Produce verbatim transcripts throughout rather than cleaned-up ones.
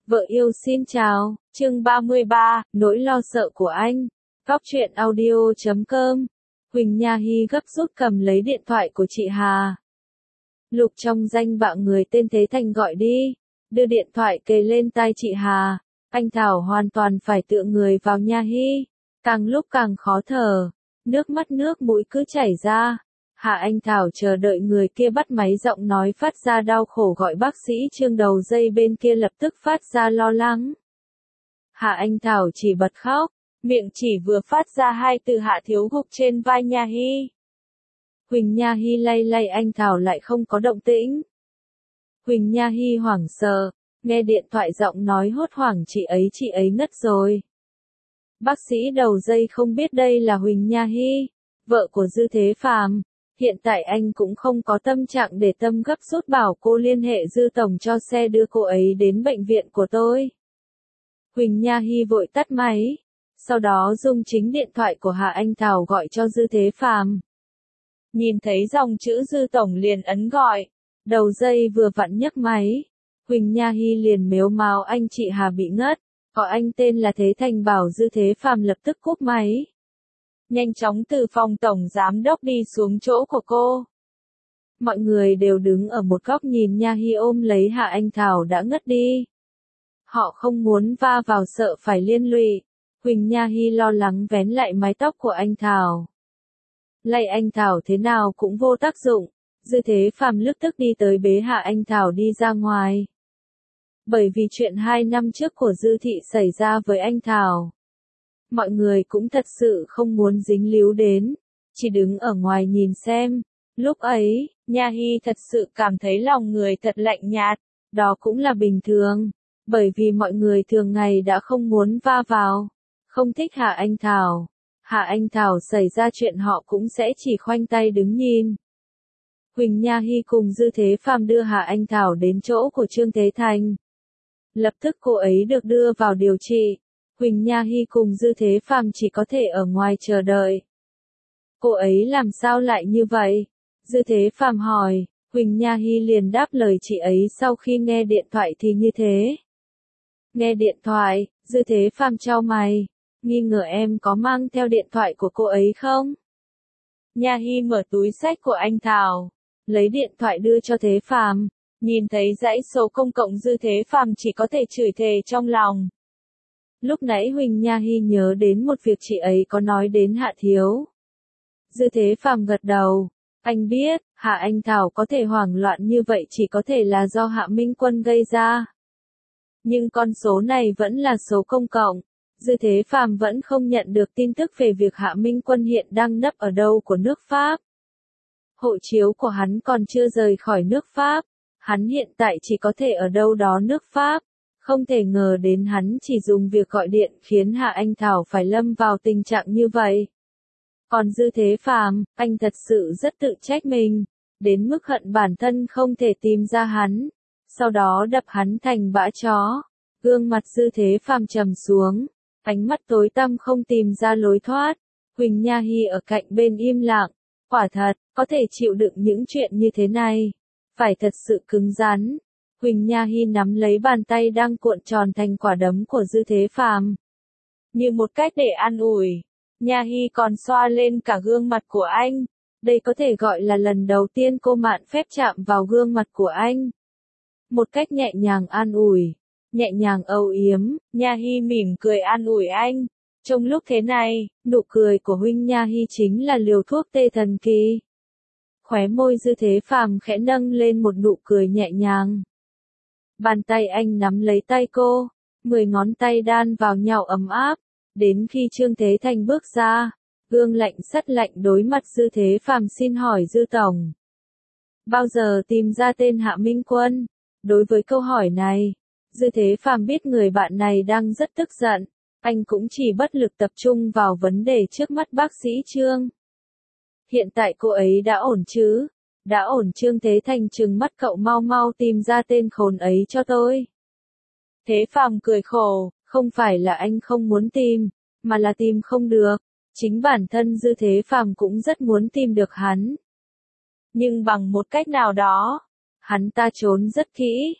Vợ yêu xin chào, chương ba mươi ba, nỗi lo sợ của anh. Góc truyện audio chấm com. Huỳnh Nha Hy gấp rút cầm lấy điện thoại của chị Hà. Lục trong danh bạ người tên Thế Thành gọi đi, đưa điện thoại kề lên tai chị Hà. Anh Thảo hoàn toàn phải tựa người vào Nha Hy, càng lúc càng khó thở, nước mắt nước mũi cứ chảy ra. Hạ Anh Thảo chờ đợi người kia bắt máy, giọng nói phát ra đau khổ gọi bác sĩ Trương, đầu dây bên kia lập tức phát ra lo lắng. Hạ Anh Thảo chỉ bật khóc, miệng chỉ vừa phát ra hai từ Hạ thiếu gục trên vai Nha Hy. Huỳnh Nha Hy lay lay anh Thảo lại không có động tĩnh. Huỳnh Nha Hy hoảng sợ, nghe điện thoại giọng nói hốt hoảng chị ấy chị ấy ngất rồi. Bác sĩ đầu dây không biết đây là Huỳnh Nha Hy, vợ của Dư Thế Phàm. Hiện tại anh cũng không có tâm trạng để tâm gấp rút bảo cô liên hệ Dư Tổng cho xe đưa cô ấy đến bệnh viện của tôi. Huỳnh Nha Hy vội tắt máy, sau đó dùng chính điện thoại của Hạ Anh Thảo gọi cho Dư Thế Phàm. Nhìn thấy dòng chữ Dư Tổng liền ấn gọi, đầu dây vừa vặn nhấc máy. Huỳnh Nha Hy liền mếu máo anh chị Hà bị ngất, gọi anh tên là Thế Thành bảo Dư Thế Phàm lập tức cúp máy. Nhanh chóng từ phòng tổng giám đốc đi xuống chỗ của cô. Mọi người đều đứng ở một góc nhìn Nha Hy ôm lấy Hạ Anh Thảo đã ngất đi. Họ không muốn va vào, sợ phải liên lụy. Huỳnh Nha Hy lo lắng vén lại mái tóc của anh Thảo. Lay anh Thảo thế nào cũng vô tác dụng. Dư Thế Phàm lập tức đi tới bế Hạ Anh Thảo đi ra ngoài. Bởi vì chuyện hai năm trước của Dư Thị xảy ra với anh Thảo, mọi người cũng thật sự không muốn dính líu đến, chỉ đứng ở ngoài nhìn xem. Lúc ấy, Nha Hy thật sự cảm thấy lòng người thật lạnh nhạt, đó cũng là bình thường, bởi vì mọi người thường ngày đã không muốn va vào, không thích Hạ Anh Thảo. Hạ Anh Thảo xảy ra chuyện họ cũng sẽ chỉ khoanh tay đứng nhìn. Huỳnh Nha Hy cùng Dư Thế Phàm đưa Hạ Anh Thảo đến chỗ của Trương Thế Thành. Lập tức cô ấy được đưa vào điều trị. Huỳnh Nha Hy cùng Dư Thế Phàm chỉ có thể ở ngoài chờ đợi. Cô ấy làm sao lại như vậy? Dư Thế Phàm hỏi. Huỳnh Nha Hy liền đáp lời chị ấy sau khi nghe điện thoại thì như thế. Nghe điện thoại, Dư Thế Phàm chau mày, nghi ngờ em có mang theo điện thoại của cô ấy không? Nha Hy mở túi xách của anh Thảo, lấy điện thoại đưa cho Thế Phàm, nhìn thấy dãy số công cộng Dư Thế Phàm chỉ có thể chửi thề trong lòng. Lúc nãy Huỳnh Nha Hy nhớ đến một việc chị ấy có nói đến Hạ thiếu. Dư Thế Phàm gật đầu, anh biết, Hạ Anh Thảo có thể hoảng loạn như vậy chỉ có thể là do Hạ Minh Quân gây ra. Nhưng con số này vẫn là số công cộng, Dư Thế Phàm vẫn không nhận được tin tức về việc Hạ Minh Quân hiện đang nấp ở đâu của nước Pháp. Hộ chiếu của hắn còn chưa rời khỏi nước Pháp, hắn hiện tại chỉ có thể ở đâu đó nước Pháp. Không thể ngờ đến hắn chỉ dùng việc gọi điện khiến Hạ Anh Thảo phải lâm vào tình trạng như vậy. Còn Dư Thế Phàm, anh thật sự rất tự trách mình, đến mức hận bản thân không thể tìm ra hắn, sau đó đập hắn thành bã chó. Gương mặt Dư Thế Phàm trầm xuống, ánh mắt tối tăm không tìm ra lối thoát. Huỳnh Nha Hy ở cạnh bên im lặng, quả thật, có thể chịu đựng những chuyện như thế này, phải thật sự cứng rắn. Huỳnh Nha Hy nắm lấy bàn tay đang cuộn tròn thành quả đấm của Dư Thế Phàm. Như một cách để an ủi, Nha Hy còn xoa lên cả gương mặt của anh. Đây có thể gọi là lần đầu tiên cô mạn phép chạm vào gương mặt của anh. Một cách nhẹ nhàng an ủi, nhẹ nhàng âu yếm, Nha Hy mỉm cười an ủi anh. Trong lúc thế này, nụ cười của Huỳnh Nha Hy chính là liều thuốc tê thần kỳ. Khóe môi Dư Thế Phàm khẽ nâng lên một nụ cười nhẹ nhàng. Bàn tay anh nắm lấy tay cô, mười ngón tay đan vào nhau ấm áp, đến khi Trương Thế Thành bước ra, gương lạnh sắt lạnh đối mặt Dư Thế Phàm xin hỏi Dư Tổng. Bao giờ tìm ra tên Hạ Minh Quân? Đối với câu hỏi này, Dư Thế Phàm biết người bạn này đang rất tức giận, anh cũng chỉ bất lực tập trung vào vấn đề trước mắt bác sĩ Trương. Hiện tại cô ấy đã ổn chứ? Đã ổn. Trương Thế Thành trừng mắt, cậu mau mau tìm ra tên khốn ấy cho tôi. Thế Phàm cười khổ, không phải là anh không muốn tìm, mà là tìm không được. Chính bản thân Dư Thế Phàm cũng rất muốn tìm được hắn. Nhưng bằng một cách nào đó, hắn ta trốn rất kỹ.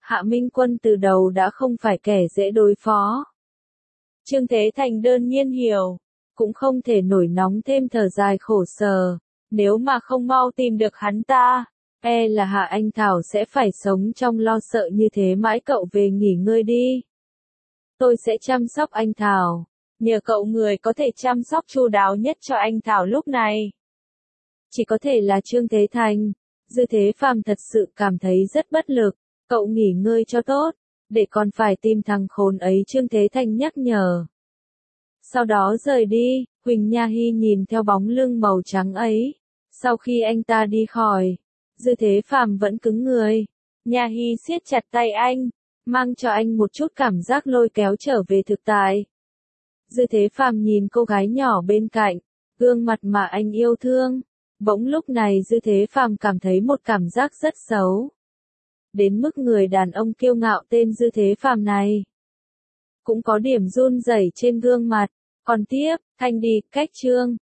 Hạ Minh Quân từ đầu đã không phải kẻ dễ đối phó. Trương Thế Thành đơn nhiên hiểu, cũng không thể nổi nóng thêm thở dài khổ sở, nếu mà không mau tìm được hắn ta, e là Hạ Anh Thảo sẽ phải sống trong lo sợ như thế mãi. Cậu về nghỉ ngơi đi. Tôi sẽ chăm sóc anh Thảo. Nhờ cậu người có thể chăm sóc chu đáo nhất cho anh Thảo lúc này. Chỉ có thể là Trương Thế Thành. Dư Thế Phàm thật sự cảm thấy rất bất lực. Cậu nghỉ ngơi cho tốt, để còn phải tìm thằng khốn ấy, Trương Thế Thành nhắc nhở. Sau đó rời đi, Huỳnh Nha Hy nhìn theo bóng lưng màu trắng ấy. Sau khi anh ta đi khỏi, Dư Thế Phàm vẫn cứng người. Nha Hy siết chặt tay anh, mang cho anh một chút cảm giác lôi kéo trở về thực tại. Dư Thế Phàm nhìn cô gái nhỏ bên cạnh, gương mặt mà anh yêu thương. Bỗng lúc này Dư Thế Phàm cảm thấy một cảm giác rất xấu. Đến mức người đàn ông kiêu ngạo tên Dư Thế Phàm này cũng có điểm run rẩy trên gương mặt. Còn tiếp, Thanh đi, cách chương.